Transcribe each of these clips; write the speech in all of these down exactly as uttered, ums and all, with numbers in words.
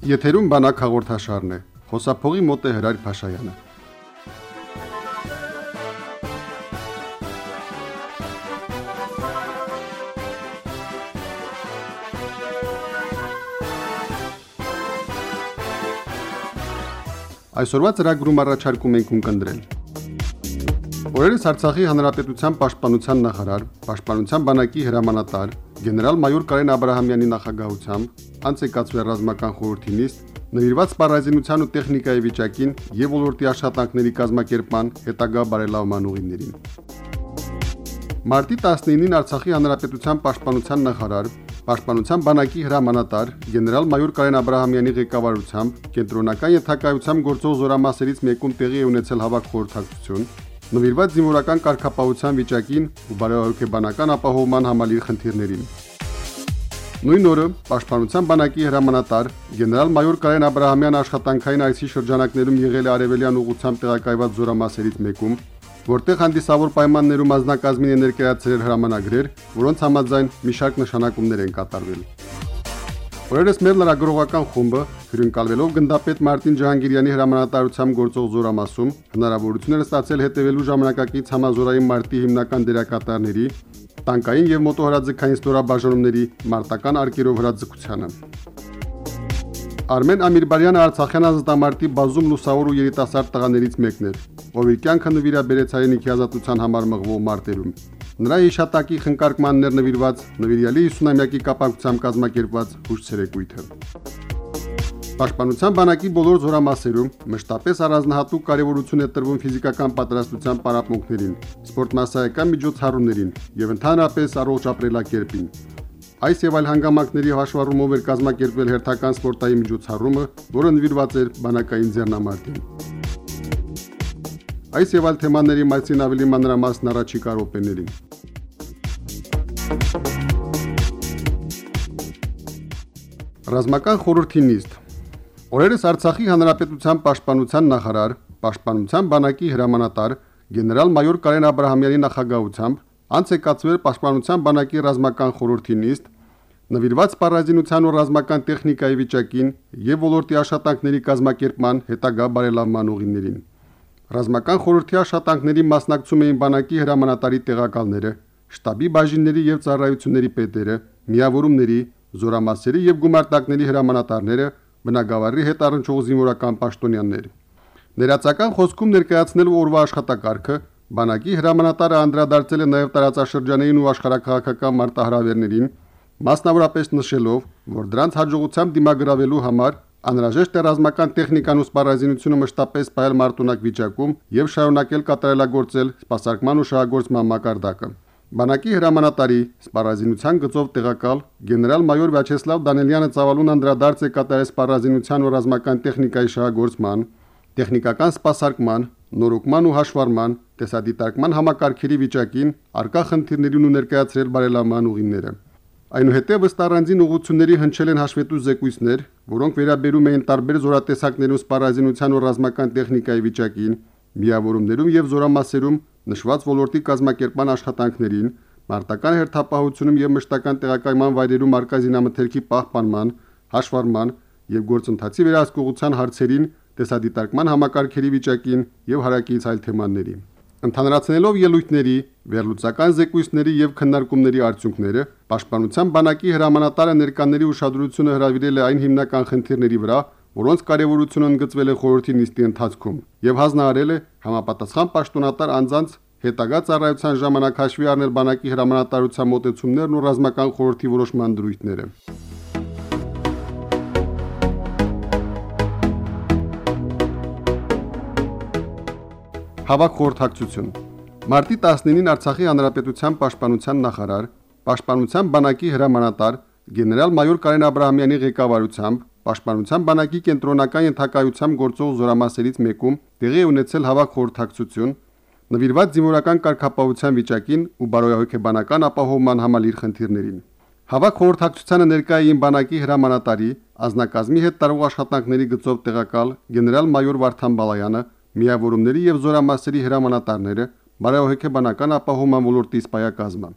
Եթերում բանակ հաղորդաշարն է, խոսափողի մոտ է Հրայր Փաշայանը։ Այսօրվա ծրագրում առաջարկում ենք ունկնդրել։ Օրերս Արցախի Հանրապետության Պաշտպանության նախարար, Պաշտպանության բանակի հրամանատար, գեներալ-մայոր Կարեն Աբրահամյանի նախագահությամբ անց է կացվել ռազմական խորհրդի նիստ, նվիրված սպառազինության ու տեխնիկայի վիճակին եւ ոլորտի աշխատանքների կազմակերպման հետագա բարելավման ուղիներին։ Մարտի տասնինին Արցախի Հանրապետության Պաշտպանության նախարար, Պաշտպանության բանակի հրամանատար, գեներալ-մայոր Կարեն Աբրահամյանի ղեկավարությամբ կենտրոնական ենթակայությամբ գործող զորամասերից մեկում տեղի է ունեցել հավաք խորհրդակցություն, նվիրված զինվորական կարգապահության վիճակին ու բարեհոգեբանական ապահովման համալիր խնդիրներին։ Նույն օրը Պաշտպանության բանակի հրամանատար գեներալ-մայոր Կարեն Աբրահամյանը աշխատանքային այցի շրջանակներում եղել է արևելյան ուղղությամբ տեղակայված զորամասերից մեկում, որտեղ հանդիսավոր պայմաններում ազնագազմին է ներկայացրել հրամանագրեր, որոնց համաձայն մի շարք նշանակումներ են կատարվել։ Օրերս մեր լրագրողական խումբը հյուրընկալվելով գնդապետ Մարտին Ջահանգիրյանի հրամանատարությամբ գործող զորամասում հնարավորություն էր ստացել հետևելու ժամանակակից համազորային մարտի հիմնական դերակատարների, տանկային եւ մոտոհրաձգային ստորաբաժանումների մարտական արկերով հրաձգությանը։ Արմեն Ամիրբարյանը Արցախյան ազատամարտի բազում լուսավոր ու երիտասարդ տղաներից մեկն էր, ով իր կյանքը նվիրաբերեց հայրենիքի ազատության համար մղվող մարտերում։ Նրա հիշատակի խնկարկմանն էր նվիրված նվիրյալի ութսունամյակի կապակցությամբ կազմակերպված հուշ-ցերեկույթը։ Պաշտպանության բանակի բոլոր զորամասերում մշտապես առանձնահատուկ կարևորություն է տրվում ֆիզիկական պատրաստության պարապմունքներին, սպորտմասսայական միջոցառումներին եւ ընդհանրապես առողջ ապրելակերպին։ Այս եւ այլ հանգամանքների հաշվառումով էր կազմակերպվել հերթական սպորտային միջոցառումը, որը նվիրված էր բանակային ձեռնամարտին։ Այս եւ այլ թեմաների մասին ավելի մանրամասն առաջիկա րոպեներին։ Ռազմական խորհրդի նիստ։ Օրերս Արցախի Հանրապետության Պաշտպանության նախարար, Պաշտպանության բանակի հրամանատար, գեներալ-մայոր Կարեն Աբրահամյանի նախագահությամբ անց է կացվել Պաշտպանության բանակի ռազմական խորհրդի նիստ, նվիրված սպառազինության ու ռազմական տեխնիկայի վիճակին եւ ոլորտի աշխատանքների կազմակերպման հետագա բարելավման ուղիներին։ Ռազմական խորհրդի աշխատանքների մասնակցում էին բանակի հրամանատարի տեղակալները, շտաբի բաժինների եւ ծառայությունների պետերը, միավորումների, զորամասերի եւ գումարտակների հրամանատարները, բնակավարի հետ առնչող զինվորական պաշտոնյաներ։ Ներածական խոսքում ներկայացնելով օրվա աշխատակարգը, բանակի հրամանատարը անդրադարձել է նաեւ տարածաշրջանային ու աշխարհակաղակական մարտահրավերներին, մասնավորապես նշելով, որ դրանց հաջողությամբ դիմագրավելու համար անհրաժեշտ է ռազմական տեխնիկան ու սպառազինությունը մշտապես պահել մարտունակ վիճակում եւ շարունակել կատարելագործել սպասարկման ու շահագործման մակարդակը։ Բանակի հրամանատարի սպառազինության գծով տեղակալ գեներալ-մայոր Վյաչեսլավ Դանելյանը ծավալուն անդրադարձ է կատարել սպառազինության ու ռազմական տեխնիկայի շահագործման, տեխնիկական սպասարկման, նորոգման ու հաշվառման, տեսադիտարկման համակարգերի վիճակին, արկա խնդիրներին ու ներկայացրել բարելավման ուղիները։ Այնուհետև ըստ առանձին ուղղությունների հնչել են հաշվետու զեկույցներ, որոնք վերաբերում էին տարբեր զորատեսակներում սպառազինության ու ռազմական տեխնիկայի վիճակին, միավորումներում եւ զորամասերում նշված ոլորտի կազմակերպման աշխատանքներին, մարտական հերթապահությունում եւ մշտական տեղակայման վայրերում արկա զինամթերքի պահպանման, հաշվառման եւ գործընթացի վերահսկողության հարցերին, տեսադիտարկման համակարգերի վիճակին եւ հարակից այլ թեմաների։ Ընդհանրացնելով ելույթների, վերլուծական զեկույցների եւ քննարկումների արդյունքները, Պաշտպանության բանակի հրամանատարը ներկաների ուշադրությունը հրավիրել է այն հիմնական խնդիրների վրա, որոնց կարևորությունը ընդգծվել է խորհրդի նիստի ընթացքում, եւ հանձնարարել է համապատասխան պաշտոնատար անձանց հետագա ծառայության ժամանակ հաշվի առնել բանակի հրամանատարության մոտեցումներն ու ռազմական խորհրդի որոշման դրույթները։ Հավաք խորհրդակցություն։ Մարտի տասնինին Արցախի Հանրապետության Պաշտպանության նախարար, Պաշտպանության բանակի հրամանատար, գեներալ-մայոր Կարեն Աբրահամյանի ղեկավարությամբ Պաշտպանության բանակի կենտրոնական ենթակայությամբ գործող զորամասերից մեկում տեղի ունեցել հավաք խորհրդակցություն, նվիրված զինվորական կարգապահության վիճակին ու բարոյահոգեբանական ապահովման համալիր խնդիրներին։ Հավաք խորհրդակցությանը ներկայ էին բանակի հրամանատարի, ազնագազմի հետ տարվող աշխատանքների գծով տեղակալ գեներալ-մայոր Վարդան Բալայանը, միավորումների եւ զորամասերի հրամանատարները, բարեհոգեբանական ապահովման ոլորտի սպայակազմը։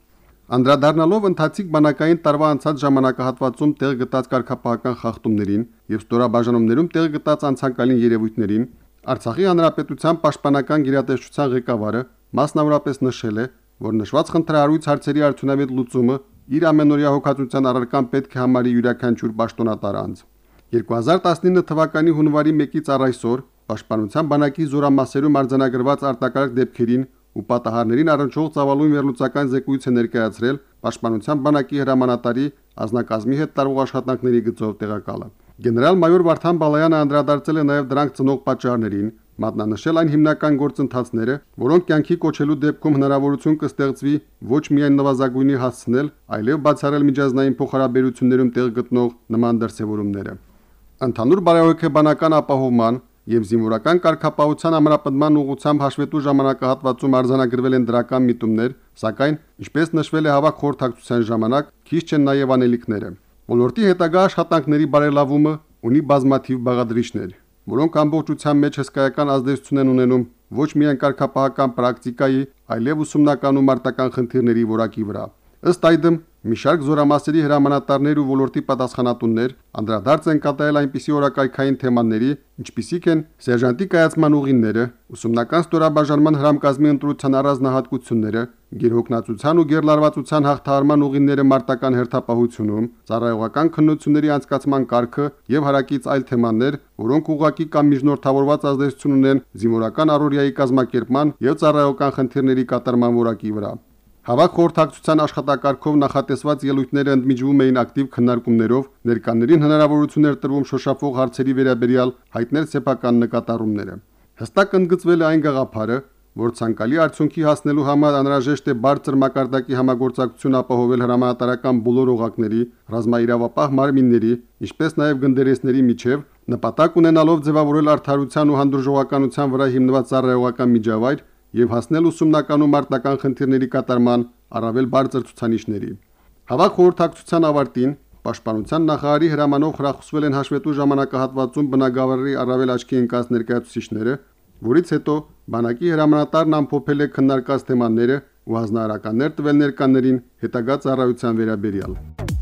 Անդրադառնալով ընթացիկ բանակային տարվա անցած ժամանակահատվածում տեղ գտած կարգապահական խախտումներին եւ ստորաբաժանումներում տեղ գտած անցանկալին երևույթներին, Արցախի հանրապետության պաշտպանական գերատեսչության ղեկավարը մասնավորապես նշել է, որ նշված խնդրահարույց հարցերի արդյունավետ լուծումը իր ամենօրյա հոգացության առարկան պետք է համարի յուրաքանչյուր պաշտոնատար անձ։ երկու հազար տասնինը թվականի հունվարի մեկից առ այսօր Պաշտպանության բանակի զորամասերում արձանագրված արտակարգ դեպքերին ու պատահարներին առնչվող ծավալուն վերլուծական զեկույց է ներկայացրել Պաշտպանության բանակի հրամանատարի ազնագազմի հետ տարվող աշխատանքների գծով տեղակալը։ Գեներալ-մայոր Վարդան Բալայանը անդրադարձել է նաև դրանք ծնող պատճառներին, մատնանշել այն հիմնական գործընթացները, որոնք կյանքի կոչելու դեպքում հնարավորություն կստեղծվի ոչ միայն նվազագույնի հասցնել, այլև բացառել միջազգային փոխհարաբերություններում տեղ գտնող նման դրսևորումները։ Ընդհանուր բարեհոգեբանական ապահովման եւ զինվորական կարգապահության ամրապնդման ուղղությամբ հաշվետու ժամանակահատվածում արձանագրվել են դրական միտումներ, սակայն, ինչպես նշվել է հավաք խորհրդակցության ժամանակ, քիչ չեն նաև անելիքները։ Ոլորտի հետագա աշխատանքների բարելավումը ունի բազմաթիվ բաղադրիչներ, որոնք ամբողջության մեջ հսկայական ազդեցություն են ունենում ոչ միայն կարգապահական պրակտիկայի, այլև ուսումնական ու մարտական խնդիրների որակի վրա։ Ըստ այդմ, մի շարք զորամասերի հրամանատարներ ու ոլորտի պատասխանատուններ անդրադարձ են կատարել այնպիսի օրակարգային թեմաների, ինչպիսիք են սերժանտի կայացման ուղիները, ուսումնական ստորաբաժանման հրամկազմի ընտրության առանձնահատկությունները, գերհոգնածության ու գերլարվածության հաղթահարման ուղիները մարտական հերթապահությունում, ծառայողական քննությունների անցկացման կարգը եւ հարակից այլ թեմաներ, որոնք ուղղակի կամ միջնորդավորված ազդեցություն ունեն զինվորական առօրյայի կազմակերպման եւ ծառայողական խնդիրների կատարման որակի վրա։ Հավաք խորհրդակցության աշխատակարգով նախատեսված ելույթները ընդմիջվում էին ակտիվ քննարկումներով, ներկաներին հնարավորություն էր տրվում շոշափող հարցերի վերաբերյալ հայտնել սեփական նկատառումները։ Հստակ ընդգծվել է այն գաղափարը, որ ցանկալի արդյունքի հասնելու համար անհրաժեշտ է բարձր մակարդակի համագործակցություն ապահովել հրամանատարական բոլոր օղակների, ռազմաիրավապահ մարմինների, ինչպես նաև գնդերեսների միջև, նպատակ ունենալով ձևավորել արդարության ու հանդուրժողականության վրա հիմնված ծառայողական միջավայր եւ հասնել ուսումնական ու մարտական խնդիրների կատարման առավել բարձր ցուցանիշների։ Հավաք խորհրդակցության ավարտին Պաշտպանության նախարարի հրամանով խրախուսվել են հաշվետու ժամանակահատվածում բնագավառի առավել աչքի ընկած ներկայացուցիչները, որից հետո բանակի հրամանատարն ամփոփել է քննարկած թեմաները ու հանրահարականներ տվել ներկաներին հետագա ծառայության վերաբերյալ։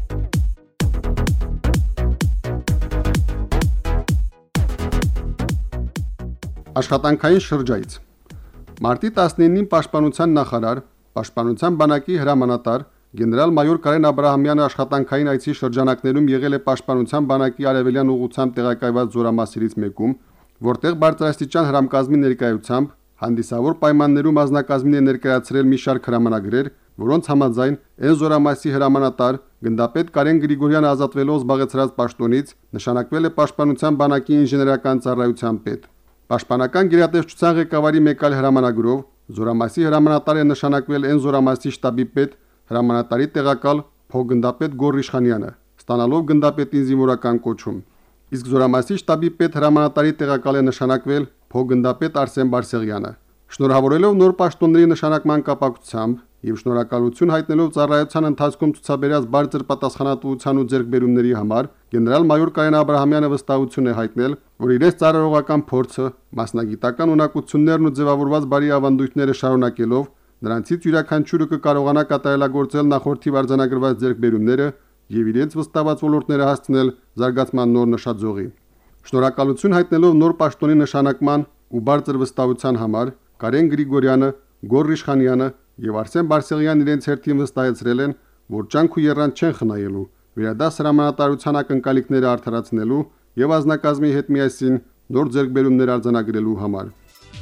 Աշխատանքային շրջայց Մարտի տասնինին Պաշտպանության նախարար, Պաշտպանության բանակի հրամանատար գեներալ-մայոր Կարեն Աբրահամյանը աշխատանքային այցի շրջանակներում եղել է Պաշտպանության բանակի արևելյան ուղղությամբ տեղակայված զորամասերից մեկում, որտեղ բարձրաստիճան հրամկազմի ներկայությամբ հանդիսավոր պայմաններում ազնագազմին է ներկայացրել մի շարք հրամանագրեր, որոնց համաձայն այն զորամասի հրամանատար գնդապետ Կարեն Գրիգորյանը ազատվելով զբաղեցրած պաշտոնից նշանակվել է Պաշտպանության բանակի ինժեներական ծառայության պետ։ Պաշտպանական գերատեսչության ղեկավարի մեկ այլ հրամանագրով զորամասի հրամանատար է նշանակվել այն զորամասի շտաբի պետ հրամանատարի տեղակալ փոխգնդապետ Գոռ Իշխանյանը, ստանալով գնդապետին զինվորական կոչում։ Իսկ զորամասի շտաբի պետ հրամանատարի տեղակալ է նշանակվել փոխգնդապետ Արսեն Բարսեղյանը։ Շնորհավորելով նոր պաշտոնների նշանակման կապակցությամբ եւ շնորհակալություն հայտնելով ծառայության ընթացքում ցուցաբերած բարձր պատասխանատվության ու ձեռքբերումների համար, գեներալ-մայոր Կարեն Աբրահամյանը վստահություն է հայտնել, որ իրենց ծառայողական փորձը, մասնագիտական ունակություններն ու ձևավորված բարի ավանդույթները շարունակելով, նրանցից յուրաքանչյուրը կկարողանա կատարելագործել նախորդի արձանագրված ձեռքբերումները եւ իրենց վստահված ոլորտները հասցնել զարգացման նոր նշաձողի։ Շնորհակալություն հայտնելով նոր պաշտոնի նշանակման ու բարձր վստահության համար, Կարեն Գրիգորյանը, Գոռ Իշխանյանը եւ Արսեն Բարսեղյանն իրենց հերթին վստահեցրել են, որ ջանք ու եռանդ չեն խնայելու, վերադաս հրամանատարության ակնկալիքները արդարացնելու եւ ազնագազմի հետ միասին նոր ձեռքբերումներ արձանագրելու համար։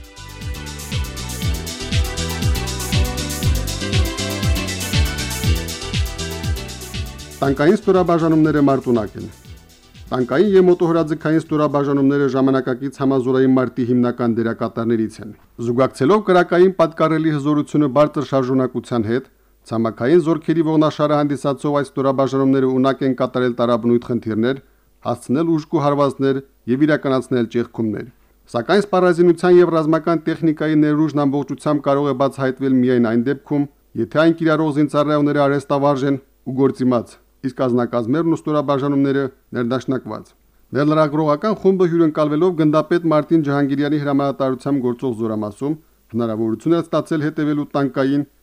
Տանկային ստորաբաժանումները մարտունակ են։ Տանկային եւ մոտոհրաձգային ստորաբաժանումները ժամանակակից համազորային մարտի հիմնական դերակատարներից են։ Զուգակցելով կրակային պատկառելի հզորությունը բարձր շարժունակության հետ, ցամաքային զորքերի ողնաշարը հանդիսացող այս ստորաբաժանումները ունակ են կատարել տարաբնույթ խնդիրներ, հասցնել ուժգու հարվածներ եւ իրականացնել ճեղքումներ։ Սակայն սպառազինության եւ ռազմական տեխնիկայի ներուժն ամբողջությամբ կարող է բացահայտվել միայն այն դեպքում, եթե այն կիրառող զինծառայողները արհեստավարժ են ու գործիմաց, իսկ ազնագազմերն ու ստորաբաժանումները ներդաշնակված։ Վերլրագրողական խումբը հյուրընկալվելով գնդապետ Մարտին Ջահանգիրյանի հրամանատարությամբ գործող զորամասում հնարավորություն է ստացել հետևելու տանկային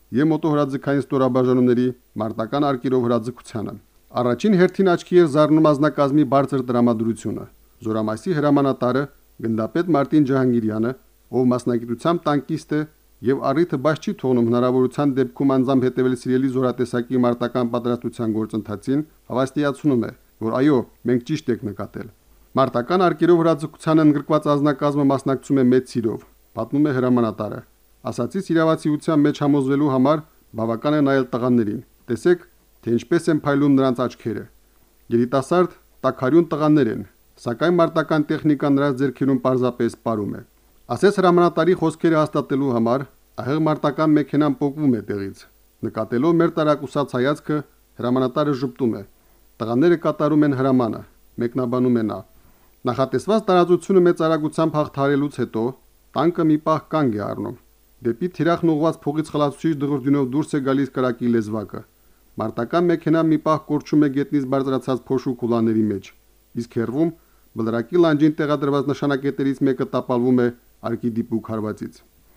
եւ մոտոհրաձգային ստորաբաժանումների մարտական արկերով հրաձգությանը։ Առաջին հերթին աչքի էր զարնում ազնագազմի բարձր տրամադրությունը։ Զորամասի հրամանատարը գնդապետ Մարտին Ջահանգիրյանը, ով մասնագիտությամբ տանկիստ է եւ առիթը բաց չի թողնում հնարավորության դեպքում անձամբ հետևել սիրելի զորատեսակի մարտական պատրաստության գործընթացին, հավաստիացնում է, որ այո, մենք ճիշտ ենք նկատել։ Մարտական արկերով հրաձգությանը ընդգրկված ազնագազմը մասնակցում է մեծ սիրով, պատմում է հրամանատարը։ Ասացից իրավացիության մեջ համոզվելու համար բավական է նայել տղաներին։ Տեսեք, թե ինչպես են փայլում նրանց աչքերը։ Երիտասարդ, տաքարյուն տղաներ են, սակայն մարտական տեխնիկան նրանց ձեռքերում պարզապես պարում է։ Ասես հրամանատարի խոսքերը հաստատելու համար ահեղ մարտական մեքենան պոկվում է տեղից։ Նկատելով մեր տարակուսած հայացքը, հրամանատարը ժպտում է։ Տղաները կատարում են հրամանը, մեկնաբանում է նա։ Նախատեսված տարածությունը մեծ արագությամբ հաղթահարելուց հետո տանկը մի պահ կանգ է առնում։ Դեպի թիրախն ուղղված փողից խլացուցիչ դղրդյունով դուրս է գալիս կրակի լեզվակը։ Մարտական մեքենան մի պահ կորչում է գետնից բարձրացած փոշու կուլաների մեջ։ Իսկ հեռվում բլրակի լանջին տեղադրված նշանակետերից մեկը տապալվում է արկի դիպուկ հարվածից։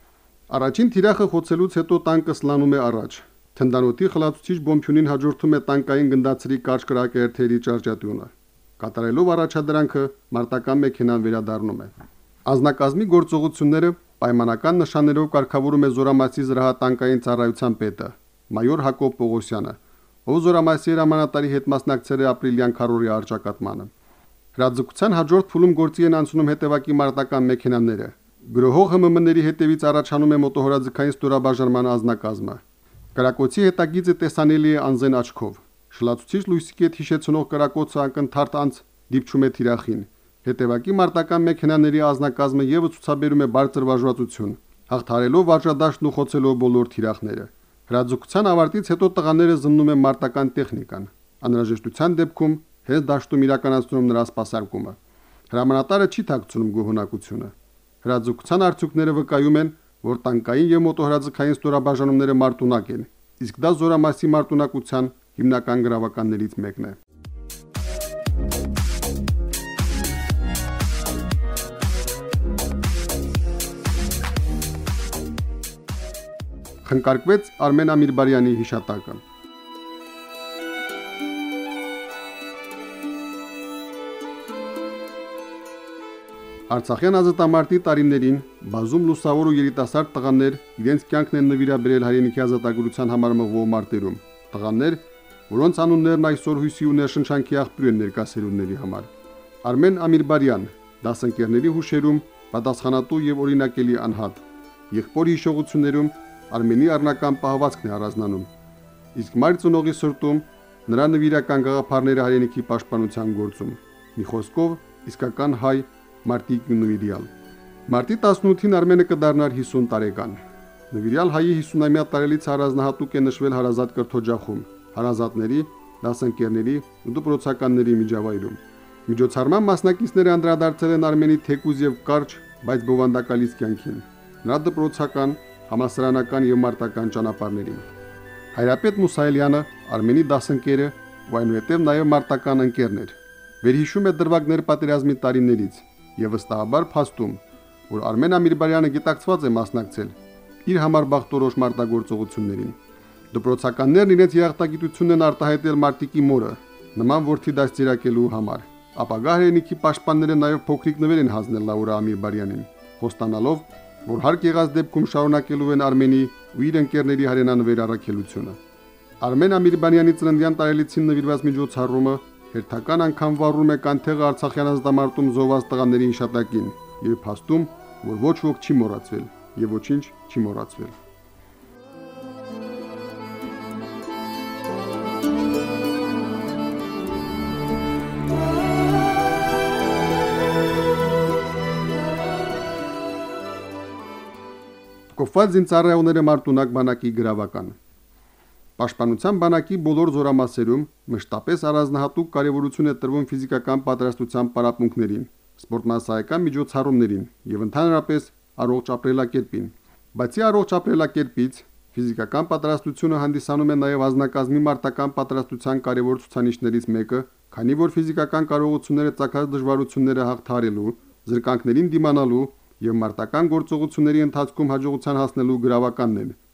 Առաջին թիրախը խոցելուց հետո տանկը սլանում է առաջ։ Թնդանոթի խլացուցիչ բոմբյունին հաջորդում է տանկային գնդացրի կարճ կրակերթերի ճարճատյունը։ Կատարելով առաջադրանքը մարտական մեքենան վերադառնում է։ Ազնակազմի գործողությունները պայմանական նշաններով կարգավորում է Զորամասի զրահատանկային ծառայության պետը մայոր Հակոբ Պողոսյանը, ով Զորամասի հրամանատարի հետ մասնակցել է ապրիլյան քարորի արճակատմանը։ Հրաձգության հաջորդ փուլում գործի են անցնում հետևակի մարտական մեքենաները։ Գրոհող ՀՄՄ-ների հետևից առաջանում է մոտոհրաձգային ստորաբաժանման ազնակազմը։ Կրակոցի հետագիծը տեսանելի է անզեն աչքով։ Շլացուցիչ լույսի կետ հիշեցնող կրակոցը ակնթարթ անց դիպչում է թիրախին։ Հետևակի մարտական մեքենաների ազնակազմը եւս ցուցաբերում է բարձր վարժվածություն, հաղթարելով վարժադաշտն ու խոցելով բոլոր թիրախները։ Հրաձգության ավարտից հետո տղաները զննում են մարտական տեխնիկան։ Անհրաժեշտության դեպքում հենց դաշտում իրականացնում նրա սպասարկումը։ Հրամանատարը չի թաքցնում գոհունակությունը։ Հրաձգության արդյունքները վկայում են, որ տանկային եւ մոտոհրաձգային ստորաբաժանումները մարտունակ են, իսկ դա Զորամասի մարտունակության հիմնական գրավականներից մեկն է։ Խնկարկվեց Արմեն Ամիրբարյանի հիշատակը։ Արցախյան ազատամարտի տարիներին բազում լուսավոր ու երիտասարդ տղաներ իրենց կյանքն են նվիրաբերել հայրենիքի ազատագրության համար մղվող մարտերում։ Տղաներ, որոնց անուններն այսօր հույսի ու ներշնչանքի աղբյուր են ներկա սերունդների համար։ Արմեն Ամիրբարյան, դասընկերների հուշերում պատասխանատու եւ օրինակելի անհատ։ Եղբոր հիշողություններում Արմենի առնական պահվածքն է առանձնանում։ Իսկ մայր ծնողի սրտում նրա նվիրական գաղափարները հայրենիքի պաշտպանության գործում։ Մի խոսքով իսկական հայ Մարտիկ նվիրյալ։ Մարտի տասնութին Արմենը կդառնար հիսուն տարեկան։ Նվիրյալ հայի հիսունամյա տարելից առանձնահատուկ է նշվել հարազատ կրթօջախում, հարազատների, դասընկերների ու դպրոցականների միջավայրում։ Միջոցառման մասնակիցները անդրադարձել են Արմենի թեկուզ եւ կարճ, բայց բովանդակալից կյանքին։ Նրա դպրոցական, համալսարանական եւ մարտական ճանապարհներին։ Հայրապետ Մուսայելյանը Արմենի դասընկերը ու այնուհետև նաեւ մարտական ընկերն էր։ Վերհիշում է դրվագներ պատերազմի տարիներից եւ վստահաբար փաստում, որ Արմեն Ամիրբարյանը գիտակցված է մասնակցել իր համար բախտորոշ մարտագործողություններին։ Դպրոցականներն իրենց երախտագիտությունն են արտահայտել մարտիկի մորը, նման որդի դաստիարակելու համար։ Ապագա հայրենիքի պաշտպանները նաեւ փոքրիկ նվեր են հանձնել Լաուրա Ամիրբարյանին, խոստանալով, որ հարկ եղած դեպքում շարունակելու են Արմենի ու իր ընկերների հայրենանվեր առաքելությունը։ Արմեն Ամիրբարյանի ծննդյան տարելիցին նվիրված միջոցառումը հերթական անգամ վառում է կանթեղը Արցախյան ազատամարտում զոհված տղաների հիշատակին եւ փաստում, որ ոչ ոք չի մոռացվել եւ ոչինչ չի մոռացվել։ Կոփված զինծառայողները մարտունակ բանակի գրավական։ Պաշտպանության բանակի բոլոր զորամասերում մշտապես առանձնահատուկ կարևորություն է տրվում ֆիզիկական պատրաստության պարապմունքներին, սպորտմասսայական միջոցառումներին եւ ընդհանրապես առողջ ապրելակերպին։ Բացի առողջ ապրելակերպից, ֆիզիկական պատրաստությունը հանդիսանում է նաեւ ազնագազմի մարտական պատրաստության կարևոր ցուցանիշներից մեկը, քանի որ ֆիզիկական կարողությունները ցակած դժվարությունները հաղթահարելու, զրկանքներին դիմանալու եւ մարտական գործողությունների ընթացքում հաջողության հասնելու գրավականն են,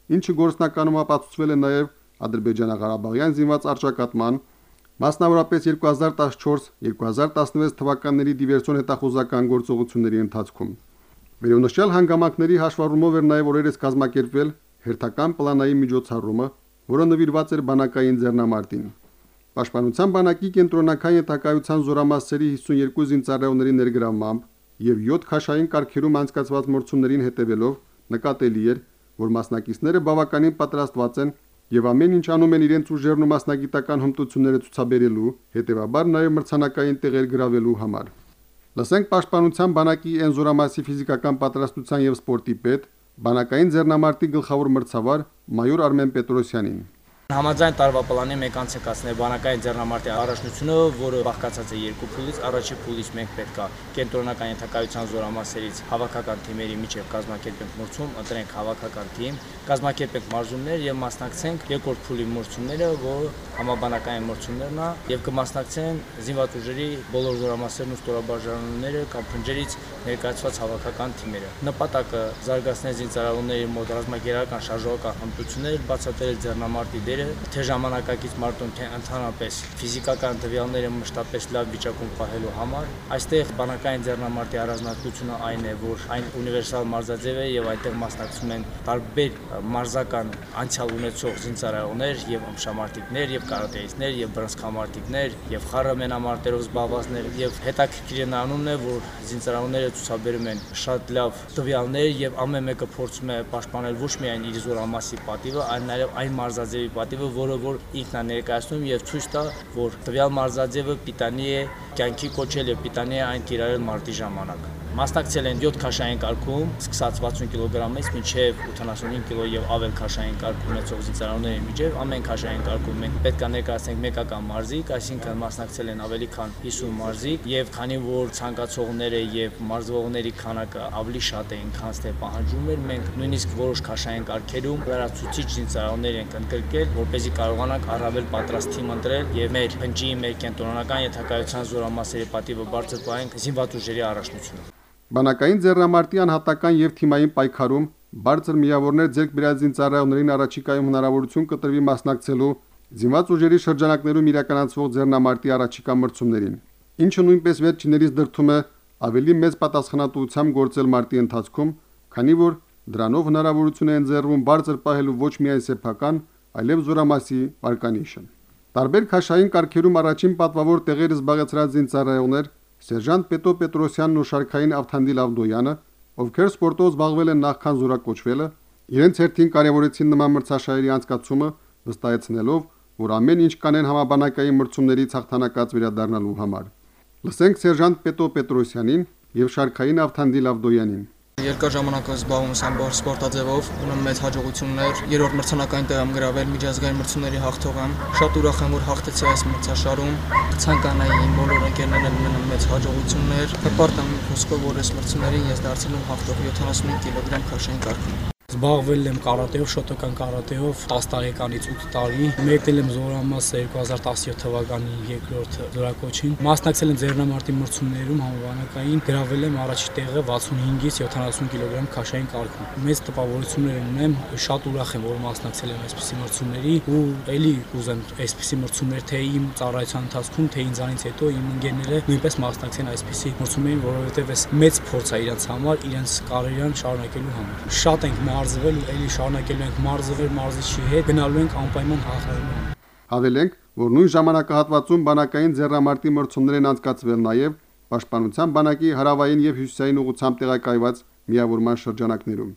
ինչը գործնականում ապացուցվել է նաև Ադրբեջանա-Ղարաբաղյան զինված առճակատման, մասնավորապես երկու հազար տասնչորս երկու հազար տասնվեց թվականների դիվերսիոն հետախուզական գործողությունների ընթացքում։ Վերոնշյալ հանգամանքների հաշվառումով էր նաև օրերս կազմակերպվել հերթական պլանային միջոցառումը, որը նվիրված էր բանակային ձեռնամարտին։ Պաշտպանության բանակի կենտրոնական ենթակայության զորամասերի հիսունյոթ զինծառայողների ներգրավմամբ եւ յոթ քաշային կարգերում անցկացված մրցումներին հետևելով նկատելի էր, որ մասնակիցները բավականին պատրաստված են եւ ամեն ինչ անում են իրենց ուժերն ու մասնագիտական հմտությունները ցուցաբերելու, հետեւաբար նաեւ մրցանակային տեղեր գրավելու համար։ Լսենք պաշտպանության բանակի այն զորամասի ֆիզիկական պատրաստության եւ սպորտի պետ, բանակային ձեռնամարտի գլխավոր մրցավար մայոր Արմեն Պետրոսյանին։ Համաձայն տարվա պլանի մենք անցկացնել բանակային ձեռնամարտի առաջնությունը, որը բաղկացած է երկու փուլից։ Առաջին փուլից մենք պետք է կենտրոնական ենթակայության զորամասերից հավաքական թիմերի միջև կազմակերպենք մրցում, ընտրենք հավաքական թիմ, կազմակերպենք մարզումներ եւ մասնակցենք երկրորդ փուլի մրցումները, որը համաբանակային մրցումներն է, եւ կմասնակցեն զինված ուժերի բոլոր զորամասերն ու ստորաբաժանումները կամ փնջերից ներկայացված հավաքական թիմերը։ Նպատակը զարգացնել զինծառայողների մոտ ռազմագերական շարժողական հմտություններ, բացատրել ձեռնամարտի թե ժամանակակից մարդուն, թե ընդհանրապես ֆիզիկական տվյալները մշտապես լավ վիճակում պահելու համար։ Այստեղ բանակային ձեռնամարտի առանձնահատկությունը այն է, որ այն ունիվերսալ մարզաձև է եւ այդտեղ մասնակցում են տարբեր մարզական անցյալ ունեցող զինծառայողներ եւ ըմբշամարտիկներ եւ կարատեիստներ եւ բռնցքամարտիկներ եւ խառը զբաղվածներ եւ հետաքրքիր է նրանումն է, որ զինծառայողները ցուցաբերում են շատ լավ տվյալներ եւ ամեն մեկը փորձում է պաշտպանել ոչ միայն իր զորամասի պատիվը, այլ նաեւ այն մարզաձևի պատիվը, որը որ ինքն է ներկայացնում եւ ցույց տա, որ տվյալ մարզաձևը պիտանի է կյանքի կոչել եւ պիտանի է այն կիրառել մարտի ժամանակ։ Մասնակցել են յոթ քաշային կարգում, սկսած վաթսուն կիլոգրամից մինչև ութանասունհինգ կիլո եւ ավել քաշային կարգ ունեցող զինծառայողների միջև ամեն քաշային կարգում մենք պետք է ներկայացնենք մեկական մարզիկ, այսինքն մասնակցել են ավելի քան հիսուն մարզիկ եւ քանի որ ցանկացողները եւ մարզվողների քանակը ավելի շատ էին, քան թե պահանջում էր, մենք նույնիսկ որոշ քաշային կարգերում լրացուցիչ զինծառայողներ ենք ընդգրկել, որպեսզի կարողանանք առավել պատրաստ թիմ ընտրել եւ մեր փնջի, մեր կենտրոնական ենթակայության զորամասերի պատիվը բարձր պահենք զինված ուժերի առաջնությունը։ Բանակային ձեռնամարտի անհատական եւ թիմային պայքարում բարձր միավորներ ձեռք բերած զինծառայողներին առաջիկայում հնարավորություն կտրվի մասնակցելու զինված ուժերի շրջանակներում իրականացվող ձեռնամարտի առաջիկա մրցումներին, ինչը նույնպես վերջիներից դրդում է ավելի մեծ պատասխանատվությամբ գործել մարտի ընթացքում, քանի որ դրանով հնարավորություն է ընձեռվում բարձր պահելու ոչ միայն սեփական, այլև զորամասի վարկանիշը։ Տարբեր քաշային կարգերում առաջին պատվավոր տեղերը զբաղեցրած զինծառայողներ Սերժանտ Պետո Պետրոսյանն ու Շարքային Ավթանդիլ Ավդոյանը, ովքեր սպորտով զբաղվել են նախքան զորակոչվելը, իրենց հերթին կարևորեցին նման մրցաշարերի անցկացումը, վստահեցնելով, որ ամեն ինչ կանեն համաբանակային մրցումներից հաղթանակած վերադառնալու համար։ Լսենք Սերժանտ Պետո Պետրոսյանին եւ Շարքային Ավթանդիլ Ավդոյանին։ Երկար ժամանակ զբաղվում եմ սպորտաձևով, ունեմ մեծ հաջողություններ, երրորդ մրցանակային տեղ եմ գրավել, միջազգային մրցումների հաղթող եմ։ Շատ ուրախ եմ, որ հաղթեցի այս մրցաշարում։ Ցանկանայի իմ բոլոր ընկերներն ունեն մեծ հաջողություններ։ Հպարտ եմ խոսքով, որ այս մրցումներին ես դարձել եմ հաղթող յոթանասունհինգ կիլոգրամ քաշային կարգում։ Զբաղվել եմ կարատեով, շոտոկան կարատեով տասը տարեկանից ութ տարի։ Մեկնել եմ զորամասը երկու հազար տասնյոթ թվականի երկրորդ զորակոչին։ Մասնակցել եմ ձեռնամարտի մրցումներում համաբանակային, գրավել եմ առաջի տեղը վաթսունհինգից յոթանասուն կիլոգրամ քաշային կարգում։ Մեծ տպավորություններ ունեմ, շատ ուրախ եմ, որ մասնակցել եմ այսպիսի մրցումների ու ելի կուզեմ այսպիսի մրցումներ թե իմ ծառայության ընթացքում, թե ինձանից հետո իմ ընկերները նույնպես մասնակցեն այսպիսի մրցումներին, որովհետև այս մեծ փորձ է իրենց համար, իրենց կարիերան շարունակելու համար։ Շատ ենք մարզվել ու ելի շարունակելու ենք մարզվել մարզիչի հետ, գնալու ենք անպայման հաղթելու։ Հավելենք, որ նույն ժամանակահատվածում բանակային ձեռնամարտի մրցումներ են անցկացվել նաև Պաշտպանության բանակի հարավային եւ հյուսիսային ուղղությամբ տեղակայված միավորման շրջանակներում։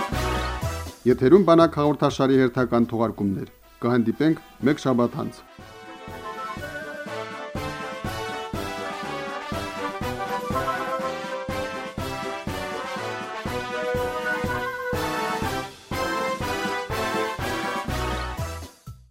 Եթերում բանակ հաղորդաշարի հերթական թողարկումներ։ Կհանդիպենք մեկ շաբաթ անց։